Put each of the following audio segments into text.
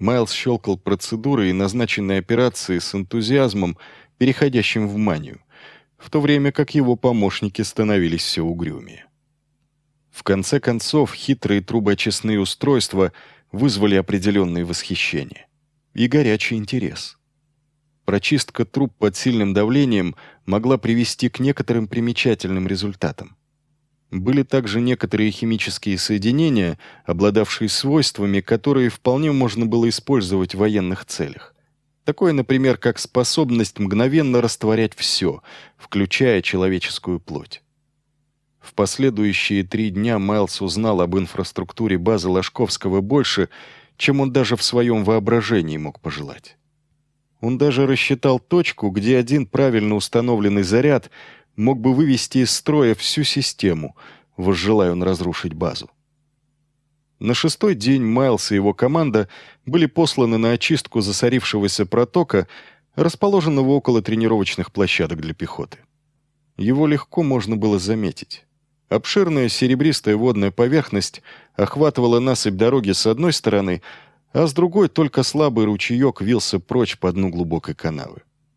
Майлз щелкал процедуры и назначенные операции с энтузиазмом, переходящим в манию, в то время как его помощники становились все угрюмее. В конце концов, хитрые трубоочистные устройства вызвали определенное восхищение и горячий интерес. Прочистка труб под сильным давлением могла привести к некоторым примечательным результатам. Были также некоторые химические соединения, обладавшие свойствами, которые вполне можно было использовать в военных целях. Такое, например, как способность мгновенно растворять все, включая человеческую плоть. В последующие 3 дня Майлз узнал об инфраструктуре базы Ложковского больше, чем он даже в своем воображении мог пожелать. Он даже рассчитал точку, где один правильно установленный заряд мог бы вывести из строя всю систему, возжелая он разрушить базу. На 6-й день Майлз и его команда были посланы на очистку засорившегося протока, расположенного около тренировочных площадок для пехоты. Его легко можно было заметить. Обширная серебристая водная поверхность охватывала насыпь дороги с одной стороны, а с другой только слабый ручеек вился прочь по дну глубокой канавы.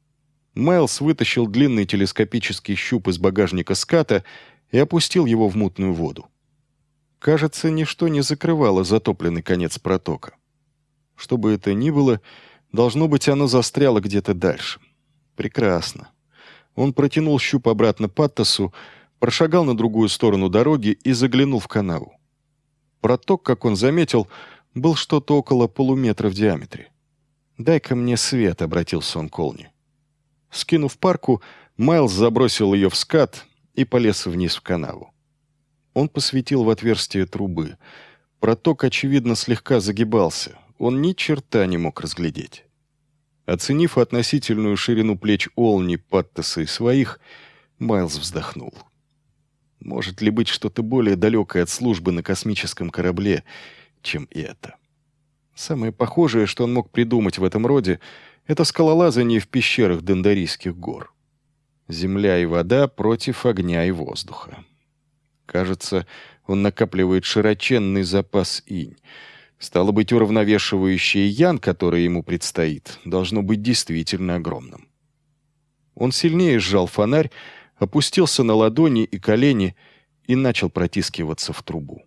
Майлз вытащил длинный телескопический щуп из багажника ската и опустил его в мутную воду. Кажется, ничто не закрывало затопленный конец протока. Что бы это ни было, должно быть, оно застряло где-то дальше. Прекрасно. Он протянул щуп обратно Паттасу, прошагал на другую сторону дороги и заглянул в канаву. Проток, как он заметил, был что-то около полуметра в диаметре. «Дай-ка мне свет», — обратился он к Олни. Скинув парку, Майлз забросил ее в скат и полез вниз в канаву. Он посветил в отверстие трубы. Проток, очевидно, слегка загибался. Он ни черта не мог разглядеть. Оценив относительную ширину плеч Олни, Паттаса и своих, Майлз вздохнул. Может ли быть что-то более далекое от службы на космическом корабле, чем это? Самое похожее, что он мог придумать в этом роде, это скалолазание в пещерах Дендарийских гор. Земля и вода против огня и воздуха. Кажется, он накапливает широченный запас инь. Стало быть, уравновешивающее ян, которое ему предстоит, должно быть действительно огромным. Он сильнее сжал фонарь, опустился на ладони и колени и начал протискиваться в трубу.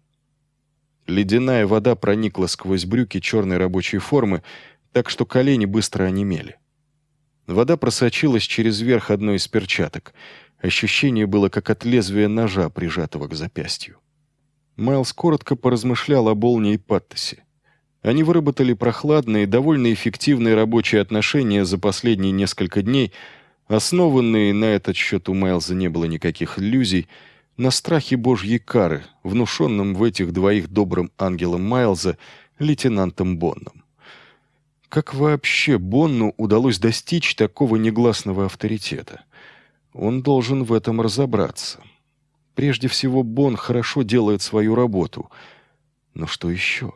Ледяная вода проникла сквозь брюки черной рабочей формы, так что колени быстро онемели. Вода просочилась через верх одной из перчаток. Ощущение было, как от лезвия ножа, прижатого к запястью. Майлз коротко поразмышлял об Олни и Паттасе. Они выработали прохладные, довольно эффективные рабочие отношения за последние несколько дней, основанные, на этот счет у Майлза не было никаких иллюзий, на страхе Божьей кары, внушенном в этих двоих добрым ангелом Майлза, лейтенантом Бонном. Как вообще Бонну удалось достичь такого негласного авторитета? Он должен в этом разобраться. Прежде всего, Бонн хорошо делает свою работу. Но что еще?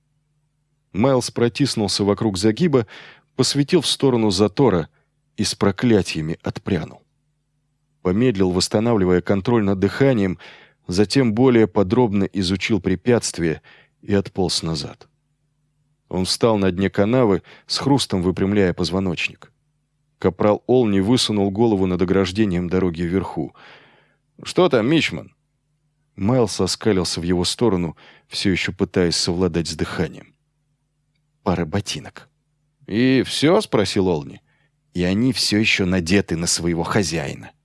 Майлз протиснулся вокруг загиба, посветил в сторону затора и с проклятиями отпрянул. Помедлил, восстанавливая контроль над дыханием, затем более подробно изучил препятствие и отполз назад. Он встал на дне канавы, с хрустом выпрямляя позвоночник. Капрал Олни высунул голову над ограждением дороги вверху. «Что там, Мичман?» Майлз оскалился в его сторону, все еще пытаясь совладать с дыханием. «Пара ботинок». «И все?» — спросил Олни. «И они все еще надеты на своего хозяина».